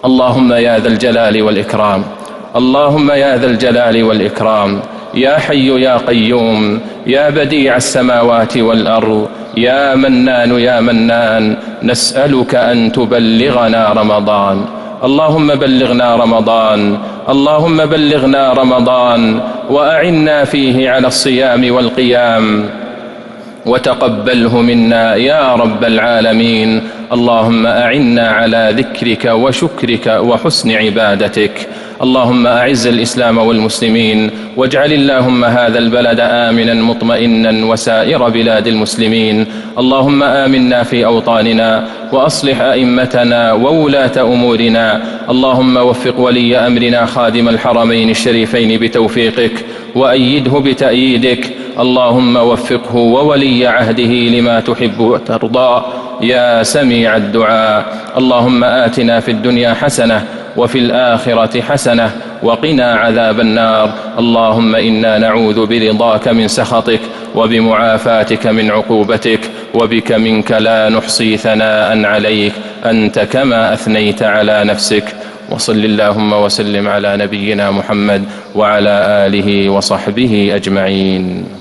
اللهم يا ذا الجلال والإكرام، اللهم يا ذا الجلال والإكرام، يا حي يا قيوم، يا بديع السماوات والأرض، يا منان يا منان، نسألك أن تبلغنا رمضان. اللهم بلغنا رمضان، اللهم بلغنا رمضان، وأعنا فيه على الصيام والقيام، وتقبله منا يا رب العالمين. اللهم أعنا على ذكرك وشكرك وحسن عبادتك. اللهم أعز الإسلام والمسلمين، واجعل اللهم هذا البلد آمنا مطمئنا وسائر بلاد المسلمين. اللهم آمنا في أوطاننا، وأصلح أئمتنا وولاة أمورنا. اللهم وفق ولي أمرنا خادم الحرمين الشريفين بتوفيقك، وأيده بتأييدك. اللهم وفقه وولي عهده لما تحب وترضى يا سميع الدعاء. اللهم آتنا في الدنيا حسنة وفي الآخرة حسنة وقنا عذاب النار. اللهم إنا نعوذ برضاك من سخطك، وبمعافاتك من عقوبتك، وبك منك لا نحصي ثناء عليك، أنت كما أثنيت على نفسك. وصل اللهم وسلم على نبينا محمد وعلى آله وصحبه أجمعين.